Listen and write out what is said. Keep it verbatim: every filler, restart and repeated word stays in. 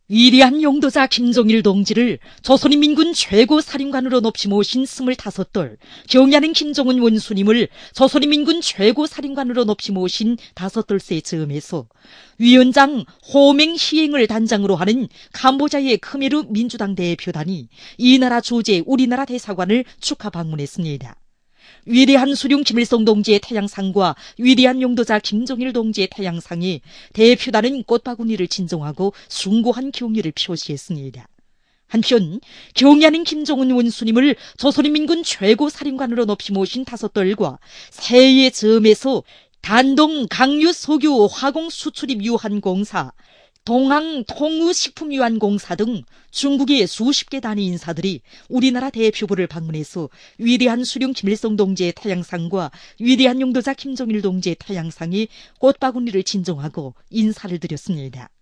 위대한 용도자 김종일 동지를 조선인민군 최고 사령관으로 높이 모신 스물다섯 돌, 경야는 김정은 원수님을 조선인민군 최고 사령관으로 높이 모신 다섯 돌세 즈음에서 위원장 호맹 시행을 단장으로 하는 캄보자의 크메르 민주당 대표단이 이 나라 주재 우리나라 대사관을 축하 방문했습니다. 위대한 수령 김일성 동지의 태양상과 위대한 용도자 김종일 동지의 태양상에 대표단은 꽃바구니를 진정하고 숭고한 경의를 표시했습니다. 한편 경야는 김정은 원수님을 조선인민군 최고 사령관으로 높이 모신 다섯 돌과 새해의 즈음에서 단동 강유 석유 화공 수출입 유한공사, 동항통우식품유한공사 등 중국의 수십 개 단위 인사들이 우리나라 대표부를 방문해서 위대한 수령 김일성 동지의 태양상과 위대한 용도자 김종일 동지의 태양상에 꽃바구니를 진정하고 인사를 드렸습니다.